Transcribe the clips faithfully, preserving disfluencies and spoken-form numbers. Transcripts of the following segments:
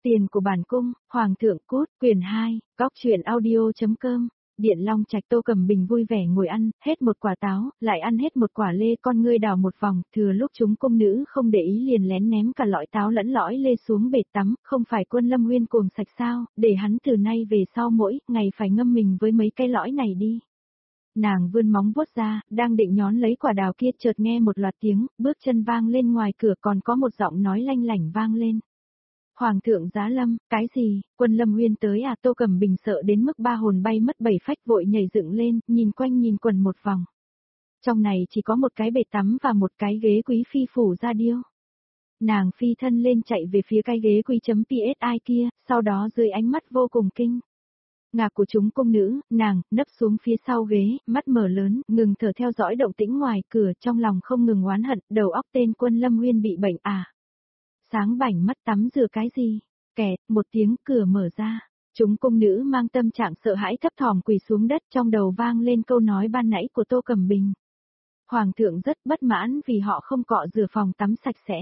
Tiền của bản cung, Hoàng thượng cút, quyền hai, góc truyện audio.com. Điện Long Trạch. Tô Cẩm Bình vui vẻ ngồi ăn, hết một quả táo, lại ăn hết một quả lê, con ngươi đảo một vòng, thừa lúc chúng cung nữ không để ý liền lén ném cả lõi táo lẫn lõi lê xuống bể tắm, không phải Quân Lâm Nguyên cuồng sạch sao, để hắn từ nay về sau mỗi ngày phải ngâm mình với mấy cái lõi này đi. Nàng vươn móng vuốt ra, đang định nhón lấy quả đào kia, chợt nghe một loạt tiếng, bước chân vang lên ngoài cửa, còn có một giọng nói lanh lảnh vang lên. Hoàng thượng giá lâm, cái gì, Quân Lâm Nguyên tới à? Tô Cẩm Bình sợ đến mức ba hồn bay mất bảy phách, vội nhảy dựng lên, nhìn quanh nhìn quần một vòng. Trong này chỉ có một cái bể tắm và một cái ghế quý phi phủ ra điêu. Nàng phi thân lên chạy về phía cái ghế quý.psi kia, sau đó dưới ánh mắt vô cùng kinh ngạc của chúng cung nữ, nàng nấp xuống phía sau ghế, mắt mở lớn, ngừng thở theo dõi động tĩnh ngoài cửa, trong lòng không ngừng oán hận, đầu óc tên Quân Lâm Nguyên bị bệnh à. Sáng bảnh mắt tắm rửa cái gì? Kẹt, một tiếng cửa mở ra. Chúng cung nữ mang tâm trạng sợ hãi thấp thỏm quỳ xuống đất, trong đầu vang lên câu nói ban nãy của Tô Cẩm Bình. Hoàng thượng rất bất mãn vì họ không cọ rửa phòng tắm sạch sẽ.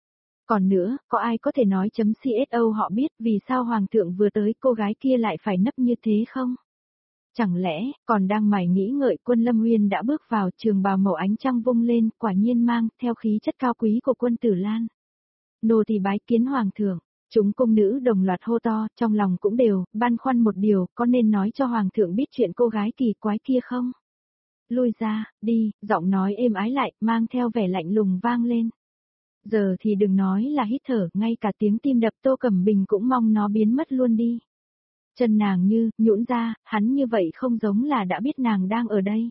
Còn nữa, có ai có thể nói chấm xô họ biết vì sao Hoàng thượng vừa tới cô gái kia lại phải nấp như thế không? Chẳng lẽ, còn đang mải nghĩ ngợi, Quân Lâm Nguyên đã bước vào, trường bào màu ánh trăng vung lên, quả nhiên mang theo khí chất cao quý của Quân Tử Lan. Nô tỳ bái kiến Hoàng thượng. Chúng cung nữ đồng loạt hô to, trong lòng cũng đều băn khoăn một điều, có nên nói cho Hoàng thượng biết chuyện cô gái kỳ quái kia không? Lui ra, đi, giọng nói êm ái lại, mang theo vẻ lạnh lùng vang lên. Giờ thì đừng nói là hít thở, ngay cả tiếng tim đập Tô Cẩm Bình cũng mong nó biến mất luôn đi. Chân nàng như, nhũn ra, hắn như vậy không giống là đã biết nàng đang ở đây.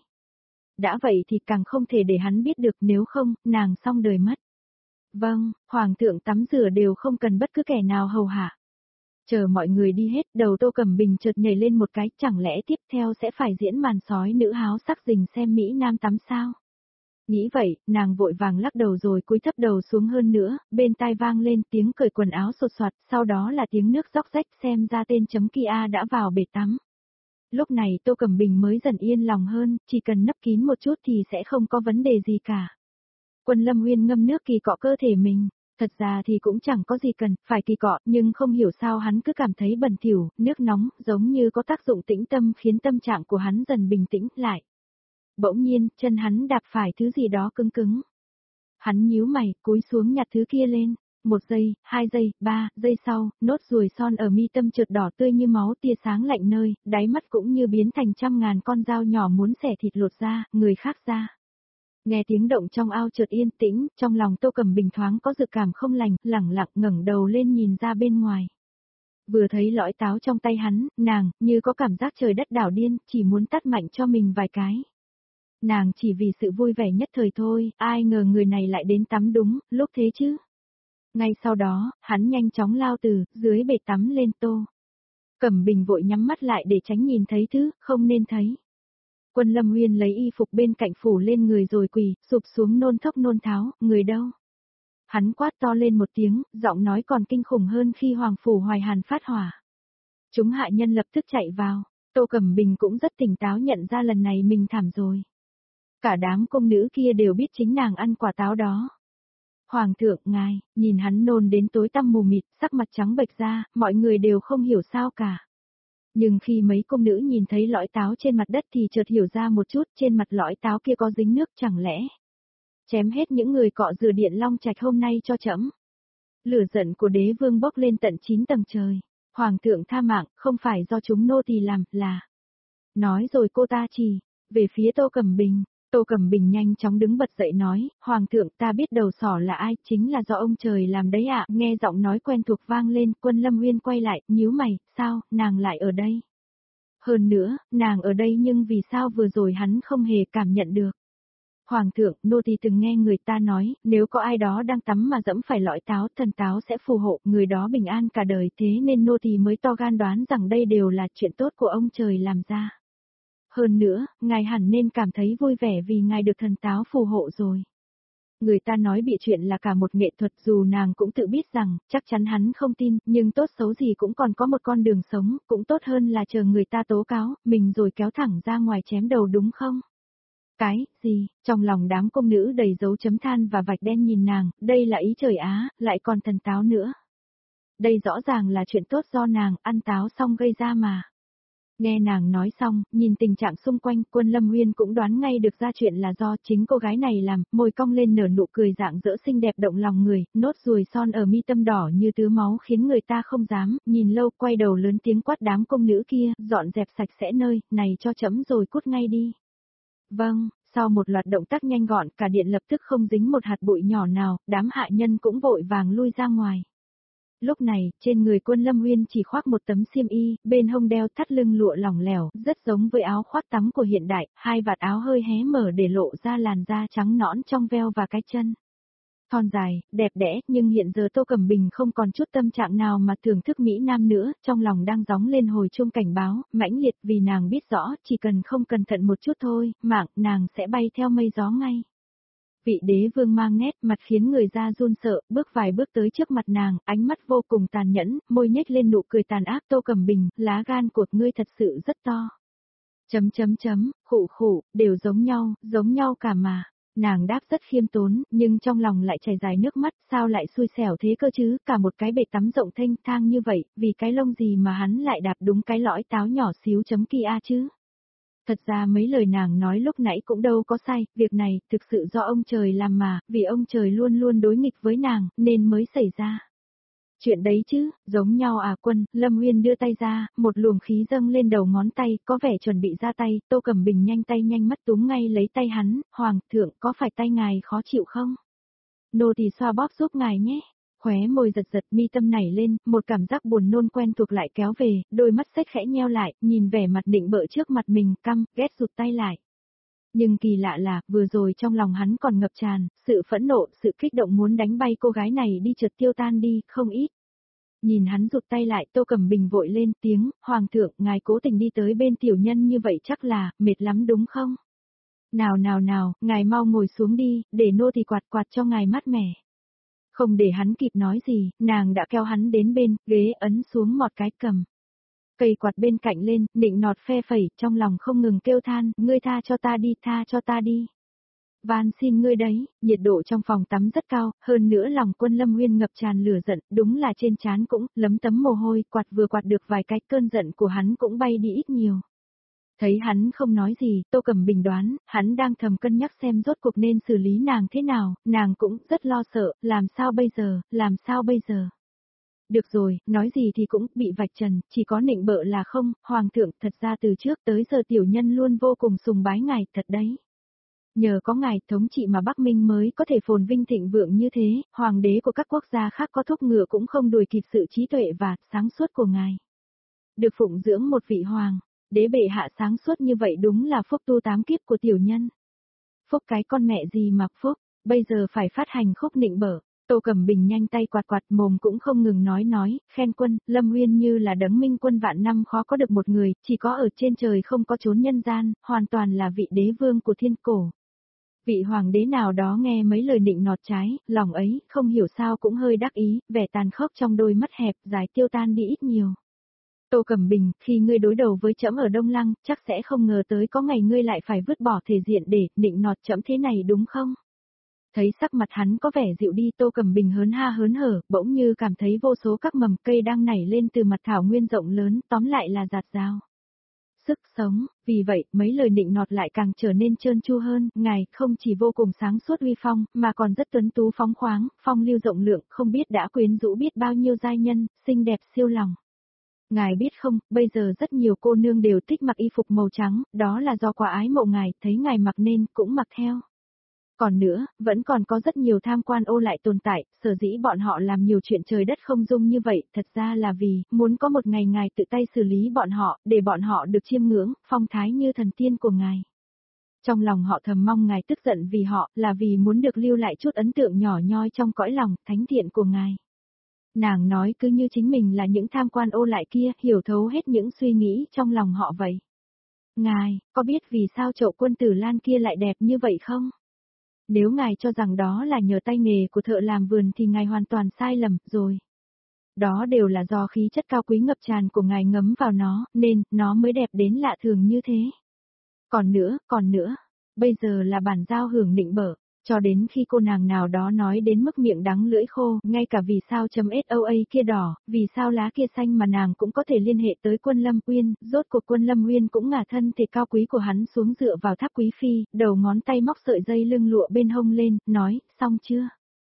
Đã vậy thì càng không thể để hắn biết được, nếu không, nàng xong đời mất. Vâng, Hoàng thượng tắm rửa đều không cần bất cứ kẻ nào hầu hạ. Chờ mọi người đi hết, đầu Tô Cẩm Bình chợt nhảy lên một cái, chẳng lẽ tiếp theo sẽ phải diễn màn sói nữ háo sắc rình xem Mỹ Nam tắm sao? Nghĩ vậy, nàng vội vàng lắc đầu rồi cúi thấp đầu xuống hơn nữa, bên tai vang lên tiếng cởi quần áo sột soạt, sau đó là tiếng nước róc rách, xem ra tên chấm Kia đã vào bể tắm. Lúc này Tô Cẩm Bình mới dần yên lòng hơn, chỉ cần nấp kín một chút thì sẽ không có vấn đề gì cả. Quân Lâm Nguyên ngâm nước kỳ cọ cơ thể mình, thật ra thì cũng chẳng có gì cần phải kỳ cọ, nhưng không hiểu sao hắn cứ cảm thấy bẩn thỉu, nước nóng giống như có tác dụng tĩnh tâm, khiến tâm trạng của hắn dần bình tĩnh lại. Bỗng nhiên, chân hắn đạp phải thứ gì đó cứng cứng. Hắn nhíu mày, cúi xuống nhặt thứ kia lên. Một giây, hai giây, ba giây sau, nốt ruồi son ở mi tâm chợt đỏ tươi như máu, tia sáng lạnh nơi, đáy mắt cũng như biến thành trăm ngàn con dao nhỏ muốn xẻ thịt lột ra, người khác ra. Nghe tiếng động trong ao chợt yên tĩnh, trong lòng Tô Cẩm Bình thoáng có dự cảm không lành, lẳng lặng ngẩng đầu lên nhìn ra bên ngoài. Vừa thấy lõi táo trong tay hắn, nàng, như có cảm giác trời đất đảo điên, chỉ muốn tát mạnh cho mình vài cái. Nàng chỉ vì sự vui vẻ nhất thời thôi, ai ngờ người này lại đến tắm đúng, lúc thế chứ. Ngay sau đó, hắn nhanh chóng lao từ, dưới bể tắm lên Tô Cẩm Bình vội nhắm mắt lại để tránh nhìn thấy thứ, không nên thấy. Quân Lâm Nguyên lấy y phục bên cạnh phủ lên người rồi quỳ, sụp xuống nôn thốc nôn tháo, người đâu? Hắn quát to lên một tiếng, giọng nói còn kinh khủng hơn khi Hoàng phủ Hoài Hàn phát hỏa. Chúng hạ nhân lập tức chạy vào, Tô Cẩm Bình cũng rất tỉnh táo nhận ra lần này mình thảm rồi. Cả đám công nữ kia đều biết chính nàng ăn quả táo đó. Hoàng thượng, ngài, nhìn hắn nôn đến tối tăm mù mịt, sắc mặt trắng bệch ra, mọi người đều không hiểu sao cả. Nhưng khi mấy công nữ nhìn thấy lõi táo trên mặt đất thì chợt hiểu ra một chút, trên mặt lõi táo kia có dính nước, chẳng lẽ chém hết những người cọ rửa Điện Long Trạch hôm nay cho trẫm. Lửa giận của đế vương bốc lên tận chín tầng trời. Hoàng thượng tha mạng, không phải do chúng nô tỳ làm, là. Nói rồi cô ta chỉ về phía Tô Cẩm Bình. Tô Cẩm Bình nhanh chóng đứng bật dậy nói, Hoàng thượng, ta biết đầu sỏ là ai, chính là do ông trời làm đấy ạ. Nghe giọng nói quen thuộc vang lên, Quân Lâm Nguyên quay lại, nhíu mày, sao, nàng lại ở đây? Hơn nữa, nàng ở đây nhưng vì sao vừa rồi hắn không hề cảm nhận được? Hoàng thượng, nô tỳ từng nghe người ta nói, nếu có ai đó đang tắm mà dẫm phải lõi táo, thần táo sẽ phù hộ, người đó bình an cả đời, thế nên nô tỳ mới to gan đoán rằng đây đều là chuyện tốt của ông trời làm ra. Hơn nữa, ngài hẳn nên cảm thấy vui vẻ vì ngài được thần táo phù hộ rồi. Người ta nói bịa chuyện là cả một nghệ thuật, dù nàng cũng tự biết rằng, chắc chắn hắn không tin, nhưng tốt xấu gì cũng còn có một con đường sống, cũng tốt hơn là chờ người ta tố cáo, mình rồi kéo thẳng ra ngoài chém đầu đúng không? Cái, gì, trong lòng đám công nữ đầy dấu chấm than và vạch đen nhìn nàng, đây là ý trời Á, lại còn thần táo nữa. Đây rõ ràng là chuyện tốt do nàng ăn táo xong gây ra mà. Nghe nàng nói xong, nhìn tình trạng xung quanh, Quân Lâm Nguyên cũng đoán ngay được ra chuyện là do chính cô gái này làm, môi cong lên nở nụ cười dạng dỡ xinh đẹp động lòng người, nốt ruồi son ở mi tâm đỏ như tứ máu khiến người ta không dám, nhìn lâu quay đầu lớn tiếng quát đám công nữ kia, dọn dẹp sạch sẽ nơi, này cho chấm rồi cút ngay đi. Vâng, sau một loạt động tác nhanh gọn, cả điện lập tức không dính một hạt bụi nhỏ nào, đám hạ nhân cũng vội vàng lui ra ngoài. Lúc này, trên người Quân Lâm Nguyên chỉ khoác một tấm xiêm y, bên hông đeo thắt lưng lụa lỏng lẻo, rất giống với áo khoác tắm của hiện đại, hai vạt áo hơi hé mở để lộ ra làn da trắng nõn trong veo và cái chân. Thon dài, đẹp đẽ, nhưng hiện giờ Tô Cẩm Bình không còn chút tâm trạng nào mà thưởng thức Mỹ Nam nữa, trong lòng đang gióng lên hồi chuông cảnh báo, mãnh liệt vì nàng biết rõ, chỉ cần không cẩn thận một chút thôi, mạng nàng sẽ bay theo mây gió ngay. Vị đế vương mang nét mặt khiến người ta run sợ, bước vài bước tới trước mặt nàng, ánh mắt vô cùng tàn nhẫn, môi nhếch lên nụ cười tàn ác. Tô Cẩm Bình, lá gan của ngươi thật sự rất to. Chấm chấm chấm, khụ khụ, đều giống nhau, giống nhau cả mà. Nàng đáp rất khiêm tốn, nhưng trong lòng lại chảy dài nước mắt, sao lại xui xẻo thế cơ chứ, cả một cái bể tắm rộng thênh thang như vậy, vì cái lông gì mà hắn lại đạp đúng cái lõi táo nhỏ xíu chấm kia chứ. Thật ra mấy lời nàng nói lúc nãy cũng đâu có sai, việc này thực sự do ông trời làm mà, vì ông trời luôn luôn đối nghịch với nàng, nên mới xảy ra. Chuyện đấy chứ, giống nhau à. Quân Lâm Nguyên đưa tay ra, một luồng khí dâng lên đầu ngón tay, có vẻ chuẩn bị ra tay, Tô Cẩm Bình nhanh tay nhanh mắt túm ngay lấy tay hắn, Hoàng thượng có phải tay ngài khó chịu không? Nô thì xoa bóp giúp ngài nhé. Khóe môi giật giật, mi tâm nảy lên, một cảm giác buồn nôn quen thuộc lại kéo về, đôi mắt xếch khẽ nheo lại, nhìn vẻ mặt định bợ trước mặt mình, căm, ghét rụt tay lại. Nhưng kỳ lạ là, vừa rồi trong lòng hắn còn ngập tràn, sự phẫn nộ, sự kích động muốn đánh bay cô gái này đi chợt tiêu tan đi, không ít. Nhìn hắn rụt tay lại, Tô Cẩm Bình vội lên tiếng, Hoàng thượng, ngài cố tình đi tới bên tiểu nhân như vậy chắc là, mệt lắm đúng không? Nào nào nào, ngài mau ngồi xuống đi, để nô thì quạt quạt cho ngài mát mẻ. Không để hắn kịp nói gì, nàng đã kéo hắn đến bên, ghế ấn xuống một cái cầm. Cây quạt bên cạnh lên, nịnh nọt phe phẩy, trong lòng không ngừng kêu than, ngươi tha cho ta đi, tha cho ta đi. Van xin ngươi đấy, nhiệt độ trong phòng tắm rất cao, hơn nữa lòng Quân Lâm Nguyên ngập tràn lửa giận, đúng là trên trán cũng lấm tấm mồ hôi, quạt vừa quạt được vài cái, cơn giận của hắn cũng bay đi ít nhiều. Thấy hắn không nói gì, Tô Cẩm Bình đoán, hắn đang thầm cân nhắc xem rốt cuộc nên xử lý nàng thế nào, nàng cũng rất lo sợ, làm sao bây giờ, làm sao bây giờ. Được rồi, nói gì thì cũng bị vạch trần, chỉ có nịnh bợ là không, Hoàng thượng, thật ra từ trước tới giờ tiểu nhân luôn vô cùng sùng bái ngài, thật đấy. Nhờ có ngài thống trị mà Bắc Minh mới có thể phồn vinh thịnh vượng như thế, hoàng đế của các quốc gia khác có thúc ngựa cũng không đuổi kịp sự trí tuệ và sáng suốt của ngài. Được phụng dưỡng một vị hoàng, đế bệ hạ sáng suốt như vậy đúng là phúc tu tám kiếp của tiểu nhân. Phúc cái con mẹ gì mà phúc, bây giờ phải phát hành khúc nịnh bợ. Tô Cẩm Bình nhanh tay quạt quạt mồm cũng không ngừng nói nói, khen Quân Lâm Nguyên như là đấng minh quân vạn năm khó có được một người, chỉ có ở trên trời không có chốn nhân gian, hoàn toàn là vị đế vương của thiên cổ. Vị hoàng đế nào đó nghe mấy lời nịnh nọt trái, lòng ấy, không hiểu sao cũng hơi đắc ý, vẻ tàn khốc trong đôi mắt hẹp, dài tiêu tan đi ít nhiều. Tô Cẩm Bình, khi ngươi đối đầu với trẫm ở Đông Lăng, chắc sẽ không ngờ tới có ngày ngươi lại phải vứt bỏ thể diện để nịnh nọt trẫm thế này đúng không? Thấy sắc mặt hắn có vẻ dịu đi, Tô Cẩm Bình hớn ha hớn hở, bỗng như cảm thấy vô số các mầm cây đang nảy lên từ mặt thảo nguyên rộng lớn, tóm lại là dạt dào. Sức sống, vì vậy, mấy lời nịnh nọt lại càng trở nên trơn tru hơn, ngài không chỉ vô cùng sáng suốt uy phong, mà còn rất tuấn tú phóng khoáng, phong lưu rộng lượng, không biết đã quyến rũ biết bao nhiêu giai nhân, xinh đẹp siêu lòng. Ngài biết không, bây giờ rất nhiều cô nương đều thích mặc y phục màu trắng, đó là do quá ái mộ ngài, thấy ngài mặc nên, cũng mặc theo. Còn nữa, vẫn còn có rất nhiều tham quan ô lại tồn tại, sở dĩ bọn họ làm nhiều chuyện trời đất không dung như vậy, thật ra là vì, muốn có một ngày ngài tự tay xử lý bọn họ, để bọn họ được chiêm ngưỡng, phong thái như thần tiên của ngài. Trong lòng họ thầm mong ngài tức giận vì họ, là vì muốn được lưu lại chút ấn tượng nhỏ nhoi trong cõi lòng, thánh thiện của ngài. Nàng nói cứ như chính mình là những tham quan ô lại kia, hiểu thấu hết những suy nghĩ trong lòng họ vậy. Ngài, có biết vì sao chậu quân tử lan kia lại đẹp như vậy không? Nếu ngài cho rằng đó là nhờ tay nghề của thợ làm vườn thì ngài hoàn toàn sai lầm rồi. Đó đều là do khí chất cao quý ngập tràn của ngài ngấm vào nó, nên nó mới đẹp đến lạ thường như thế. Còn nữa, còn nữa, bây giờ là bản giao hưởng nịnh bợ. Cho đến khi cô nàng nào đó nói đến mức miệng đắng lưỡi khô, ngay cả vì sao chấm ét o a kia đỏ, vì sao lá kia xanh mà nàng cũng có thể liên hệ tới Quân Lâm Uyên, rốt cuộc Quân Lâm Uyên cũng ngả thân thể cao quý của hắn xuống dựa vào tháp quý phi, đầu ngón tay móc sợi dây lưng lụa bên hông lên, nói, xong chưa?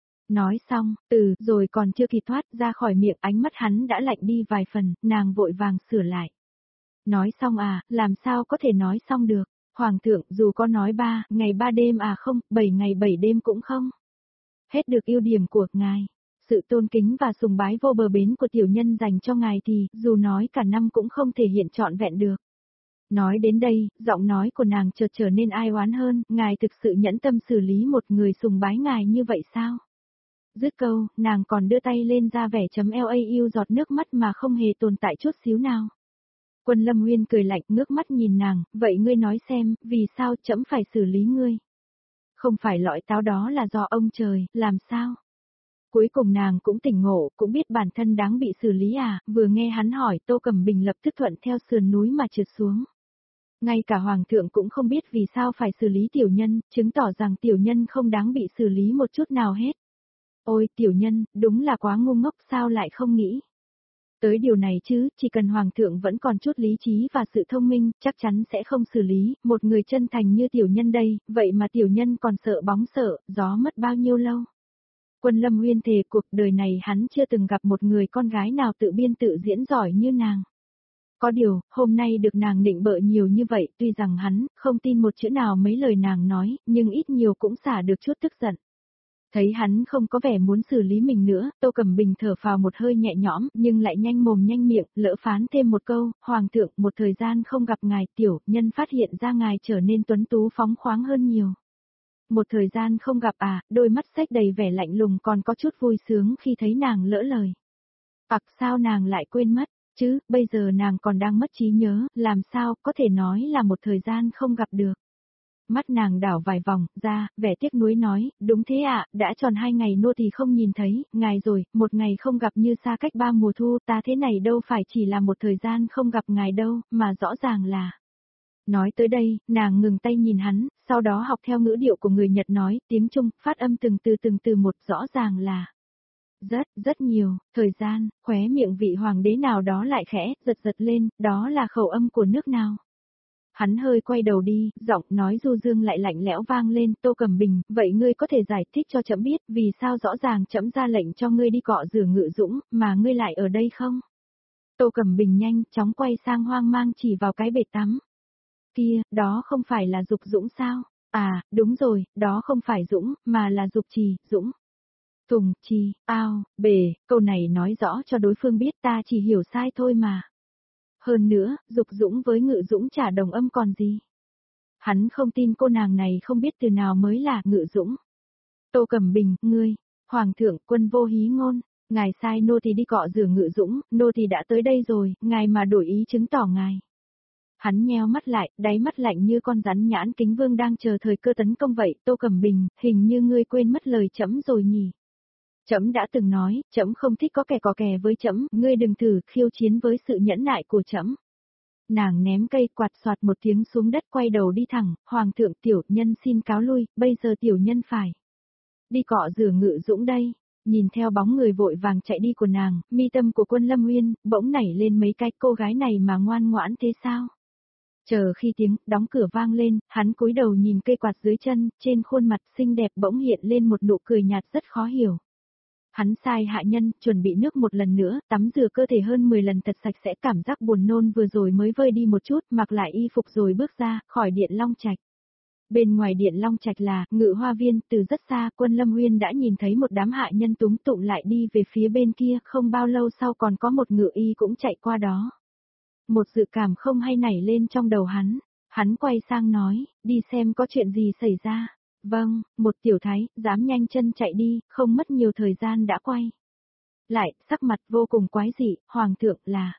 Nói xong, từ, rồi còn chưa kịp thoát ra khỏi miệng, ánh mắt hắn đã lạnh đi vài phần, nàng vội vàng sửa lại. Nói xong à, làm sao có thể nói xong được? Hoàng thượng, dù có nói ba, ngày ba đêm à không, bảy ngày bảy đêm cũng không. Hết được ưu điểm của ngài. Sự tôn kính và sùng bái vô bờ bến của tiểu nhân dành cho ngài thì, dù nói cả năm cũng không thể hiện trọn vẹn được. Nói đến đây, giọng nói của nàng chợt trở nên ai oán hơn, ngài thực sự nhẫn tâm xử lý một người sùng bái ngài như vậy sao? Dứt câu, nàng còn đưa tay lên ra vẻ chấm lau giọt nước mắt mà không hề tồn tại chút xíu nào. Quân Lâm Nguyên cười lạnh ngước mắt nhìn nàng, vậy ngươi nói xem, vì sao trẫm phải xử lý ngươi? Không phải lõi táo đó là do ông trời, làm sao? Cuối cùng nàng cũng tỉnh ngộ, cũng biết bản thân đáng bị xử lý à, vừa nghe hắn hỏi Tô Cẩm Bình lập tức thuận theo sườn núi mà trượt xuống. Ngay cả Hoàng thượng cũng không biết vì sao phải xử lý tiểu nhân, chứng tỏ rằng tiểu nhân không đáng bị xử lý một chút nào hết. Ôi tiểu nhân, đúng là quá ngu ngốc sao lại không nghĩ. Tới điều này chứ, chỉ cần Hoàng thượng vẫn còn chút lý trí và sự thông minh, chắc chắn sẽ không xử lý, một người chân thành như tiểu nhân đây, vậy mà tiểu nhân còn sợ bóng sợ, gió mất bao nhiêu lâu. Quân Lâm Nguyên thề cuộc đời này hắn chưa từng gặp một người con gái nào tự biên tự diễn giỏi như nàng. Có điều, hôm nay được nàng nịnh bợ nhiều như vậy, tuy rằng hắn không tin một chữ nào mấy lời nàng nói, nhưng ít nhiều cũng xả được chút tức giận. Thấy hắn không có vẻ muốn xử lý mình nữa, Tô Cẩm Bình thở phào một hơi nhẹ nhõm, nhưng lại nhanh mồm nhanh miệng, lỡ phán thêm một câu, Hoàng thượng, một thời gian không gặp ngài, tiểu nhân phát hiện ra ngài trở nên tuấn tú phóng khoáng hơn nhiều. Một thời gian không gặp à, đôi mắt xếch đầy vẻ lạnh lùng còn có chút vui sướng khi thấy nàng lỡ lời. Ặc sao nàng lại quên mất, chứ, bây giờ nàng còn đang mất trí nhớ, làm sao có thể nói là một thời gian không gặp được. Mắt nàng đảo vài vòng, ra, vẻ tiếc nuối nói, đúng thế ạ, đã tròn hai ngày nô tỳ không nhìn thấy, ngài rồi, một ngày không gặp như xa cách ba mùa thu, ta thế này đâu phải chỉ là một thời gian không gặp ngài đâu, mà rõ ràng là... Nói tới đây, nàng ngừng tay nhìn hắn, sau đó học theo ngữ điệu của người Nhật nói, tiếng Trung, phát âm từng từ từng từ một, rõ ràng là... Rất, rất nhiều, thời gian, khóe miệng vị hoàng đế nào đó lại khẽ, giật giật lên, đó là khẩu âm của nước nào. Hắn hơi quay đầu đi, giọng nói du dương lại lạnh lẽo vang lên, Tô Cẩm Bình, vậy ngươi có thể giải thích cho trẫm biết, vì sao rõ ràng trẫm ra lệnh cho ngươi đi cọ rửa Ngự Dũng, mà ngươi lại ở đây không? Tô Cẩm Bình nhanh chóng quay sang hoang mang chỉ vào cái bể tắm. Kia, đó không phải là Dục Dũng sao? À, đúng rồi, đó không phải Dũng, mà là Dục Trì, Dũng. Tùng, Trì, ao, bể, câu này nói rõ cho đối phương biết ta chỉ hiểu sai thôi mà. Hơn nữa, Dục Dũng với Ngự Dũng chả đồng âm còn gì. Hắn không tin cô nàng này không biết từ nào mới là Ngự Dũng. Tô Cẩm Bình, ngươi, Hoàng thượng, Quân vô hí ngôn, ngài sai nô thì đi cọ rửa Ngự Dũng, nô thì đã tới đây rồi, ngài mà đổi ý chứng tỏ ngài. Hắn nheo mắt lại, đáy mắt lạnh như con rắn nhãn kính vương đang chờ thời cơ tấn công vậy, Tô Cẩm Bình, hình như ngươi quên mất lời trẫm rồi nhỉ. Trẫm đã từng nói, trẫm không thích có kẻ có kè với trẫm, ngươi đừng thử khiêu chiến với sự nhẫn nại của trẫm. Nàng ném cây quạt soạt một tiếng xuống đất quay đầu đi thẳng, Hoàng thượng tiểu nhân xin cáo lui, bây giờ tiểu nhân phải đi cọ rửa Ngự Dũng đây. Nhìn theo bóng người vội vàng chạy đi của nàng, mi tâm của Quân Lâm Nguyên bỗng nảy lên mấy cái, cô gái này mà ngoan ngoãn thế sao? Chờ khi tiếng đóng cửa vang lên, hắn cúi đầu nhìn cây quạt dưới chân, trên khuôn mặt xinh đẹp bỗng hiện lên một nụ cười nhạt rất khó hiểu. Hắn sai hạ nhân, chuẩn bị nước một lần nữa, tắm rửa cơ thể hơn mười lần thật sạch sẽ, cảm giác buồn nôn vừa rồi mới vơi đi một chút, mặc lại y phục rồi bước ra, khỏi điện Long Trạch. Bên ngoài điện Long Trạch là, Ngự Hoa Viên, từ rất xa, Quân Lâm Nguyên đã nhìn thấy một đám hạ nhân túng tụng lại đi về phía bên kia, không bao lâu sau còn có một ngự y cũng chạy qua đó. Một dự cảm không hay nảy lên trong đầu hắn, hắn quay sang nói, đi xem có chuyện gì xảy ra. Vâng, một tiểu thái, dám nhanh chân chạy đi, không mất nhiều thời gian đã quay lại, sắc mặt vô cùng quái dị, Hoàng thượng là,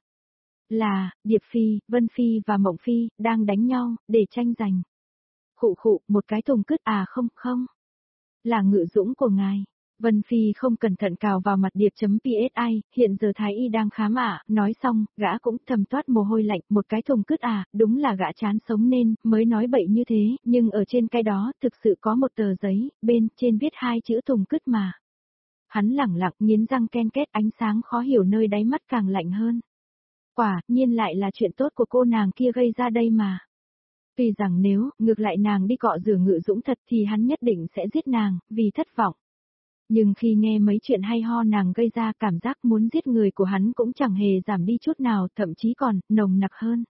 là, Điệp Phi, Vân Phi và Mộng Phi, đang đánh nhau, để tranh giành. Khụ khụ, một cái thùng cứt à không, không, là Ngự Dũng của ngài. Vân Phi không cẩn thận cào vào mặt điệp.psi, hiện giờ Thái Y đang khám ạ, nói xong, gã cũng thầm toát mồ hôi lạnh, một cái thùng cứt à, đúng là gã chán sống nên, mới nói bậy như thế, nhưng ở trên cái đó, thực sự có một tờ giấy, bên trên viết hai chữ thùng cứt mà. Hắn lẳng lặng nghiến răng ken két, ánh sáng khó hiểu nơi đáy mắt càng lạnh hơn. Quả nhiên lại là chuyện tốt của cô nàng kia gây ra đây mà. Tuy rằng nếu, ngược lại nàng đi cọ rửa Ngự Dũng thật thì hắn nhất định sẽ giết nàng, vì thất vọng. Nhưng khi nghe mấy chuyện hay ho nàng gây ra, cảm giác muốn giết người của hắn cũng chẳng hề giảm đi chút nào, thậm chí còn nồng nặc hơn.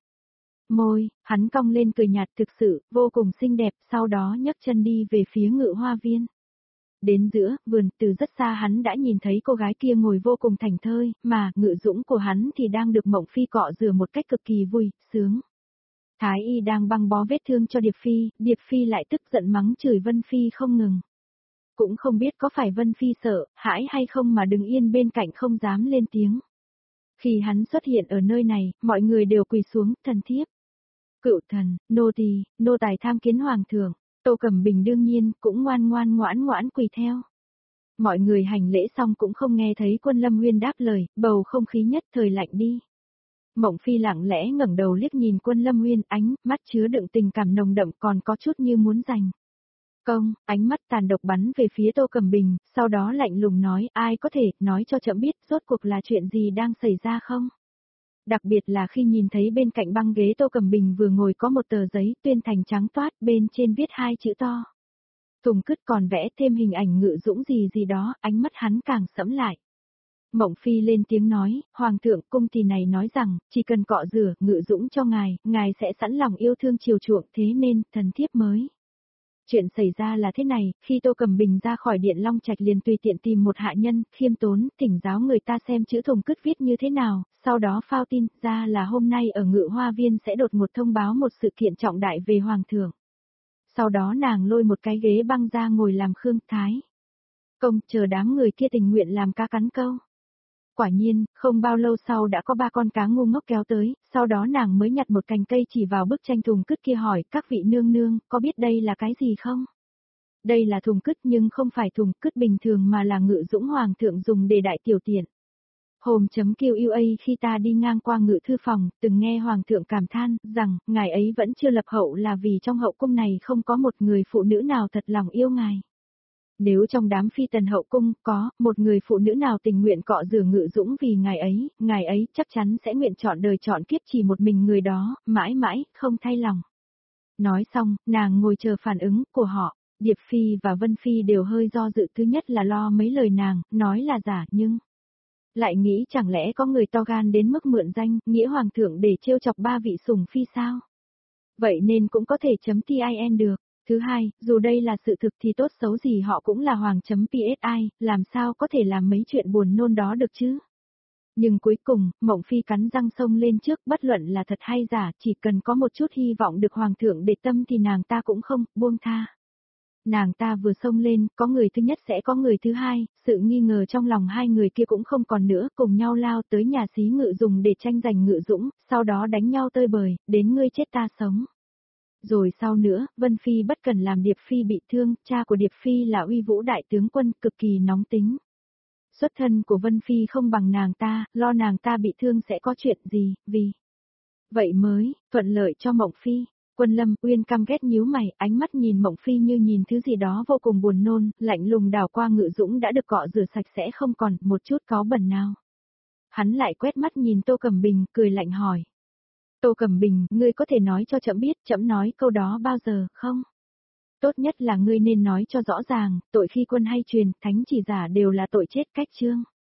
Môi, hắn cong lên cười nhạt, thực sự, vô cùng xinh đẹp, sau đó nhấc chân đi về phía Ngự Hoa Viên. Đến giữa vườn, từ rất xa hắn đã nhìn thấy cô gái kia ngồi vô cùng thảnh thơi, mà Ngự Dũng của hắn thì đang được Mộng Phi cọ rửa một cách cực kỳ vui, sướng. Thái Y đang băng bó vết thương cho Điệp Phi, Điệp Phi lại tức giận mắng chửi Vân Phi không ngừng. Cũng không biết có phải Vân Phi sợ, hãi hay không mà đứng yên bên cạnh không dám lên tiếng. Khi hắn xuất hiện ở nơi này, mọi người đều quỳ xuống, thần thiếp. Cựu thần, nô tỳ, nô tài tham kiến hoàng thượng, Tô Cẩm Bình đương nhiên cũng ngoan ngoan ngoãn ngoãn quỳ theo. Mọi người hành lễ xong cũng không nghe thấy Quân Lâm Nguyên đáp lời, bầu không khí nhất thời lạnh đi. Mộng Phi lặng lẽ ngẩng đầu liếc nhìn Quân Lâm Nguyên, ánh mắt chứa đựng tình cảm nồng đậm, còn có chút như muốn giành công, ánh mắt tàn độc bắn về phía Tô Cẩm Bình, sau đó lạnh lùng nói, ai có thể nói cho trẫm biết rốt cuộc là chuyện gì đang xảy ra không? Đặc biệt là khi nhìn thấy bên cạnh băng ghế Tô Cẩm Bình vừa ngồi có một tờ giấy tuyên thành trắng toát, bên trên viết hai chữ to. Thùng cứt, còn vẽ thêm hình ảnh Ngự Dũng gì gì đó, ánh mắt hắn càng sẫm lại. Mộng Phi lên tiếng nói, Hoàng thượng, cung tỳ này nói rằng, chỉ cần cọ rửa Ngự Dũng cho ngài, ngài sẽ sẵn lòng yêu thương chiều chuộng, thế nên, thần thiếp mới. Chuyện xảy ra là thế này, khi Tô Cẩm Bình ra khỏi Điện Long Trạch liền tùy tiện tìm một hạ nhân, khiêm tốn, thỉnh giáo người ta xem chữ thùng cứt viết như thế nào, sau đó phao tin ra là hôm nay ở Ngự Hoa Viên sẽ đột ngột thông báo một sự kiện trọng đại về Hoàng thượng. Sau đó nàng lôi một cái ghế băng ra ngồi làm Khương Thái Công, chờ đám người kia tình nguyện làm cá cắn câu. Quả nhiên, không bao lâu sau đã có ba con cá ngu ngốc kéo tới, sau đó nàng mới nhặt một cành cây chỉ vào bức tranh thùng cứt kia hỏi, các vị nương nương, có biết đây là cái gì không? Đây là thùng cứt nhưng không phải thùng cứt bình thường mà là Ngự Dũng hoàng thượng dùng để đại tiểu tiện. Home.qua khi ta đi ngang qua Ngự thư phòng, từng nghe hoàng thượng cảm than, rằng, ngài ấy vẫn chưa lập hậu là vì trong hậu cung này không có một người phụ nữ nào thật lòng yêu ngài. Nếu trong đám phi tần hậu cung có một người phụ nữ nào tình nguyện cọ rửa Ngự Dũng vì ngài ấy, ngài ấy chắc chắn sẽ nguyện chọn đời chọn kiếp chỉ một mình người đó, mãi mãi, không thay lòng. Nói xong, nàng ngồi chờ phản ứng của họ, Điệp Phi và Vân Phi đều hơi do dự, thứ nhất là lo mấy lời nàng, nói là giả nhưng... lại nghĩ chẳng lẽ có người to gan đến mức mượn danh, nghĩa hoàng thượng để trêu chọc ba vị sủng phi sao? Vậy nên cũng có thể chấm tin được. Thứ hai, dù đây là sự thực thì tốt xấu gì họ cũng là hoàng.psi, làm sao có thể làm mấy chuyện buồn nôn đó được chứ? Nhưng cuối cùng, Mộng Phi cắn răng xông lên trước, bất luận là thật hay giả, chỉ cần có một chút hy vọng được hoàng thượng để tâm thì nàng ta cũng không buông tha. Nàng ta vừa xông lên, có người thứ nhất sẽ có người thứ hai, sự nghi ngờ trong lòng hai người kia cũng không còn nữa, cùng nhau lao tới nhà xí Ngự dùng để tranh giành Ngự Dũng, sau đó đánh nhau tơi bời, đến ngươi chết ta sống. Rồi sau nữa, Vân Phi bất cần làm Điệp Phi bị thương, cha của Điệp Phi là Uy Vũ đại tướng quân, cực kỳ nóng tính. Xuất thân của Vân Phi không bằng nàng ta, lo nàng ta bị thương sẽ có chuyện gì, vì vậy mới thuận lợi cho Mộng Phi. Quân Lâm Uyên căm ghét nhíu mày, ánh mắt nhìn Mộng Phi như nhìn thứ gì đó vô cùng buồn nôn, lạnh lùng đảo qua Ngự Dũng đã được cọ rửa sạch sẽ không còn một chút cáu bẩn nào. Hắn lại quét mắt nhìn Tô Cẩm Bình, cười lạnh hỏi. Tô Cẩm Bình, ngươi có thể nói cho trẫm biết, trẫm nói câu đó bao giờ, không? Tốt nhất là ngươi nên nói cho rõ ràng, tội khi quân hay truyền, thánh chỉ giả đều là tội chết cách chương.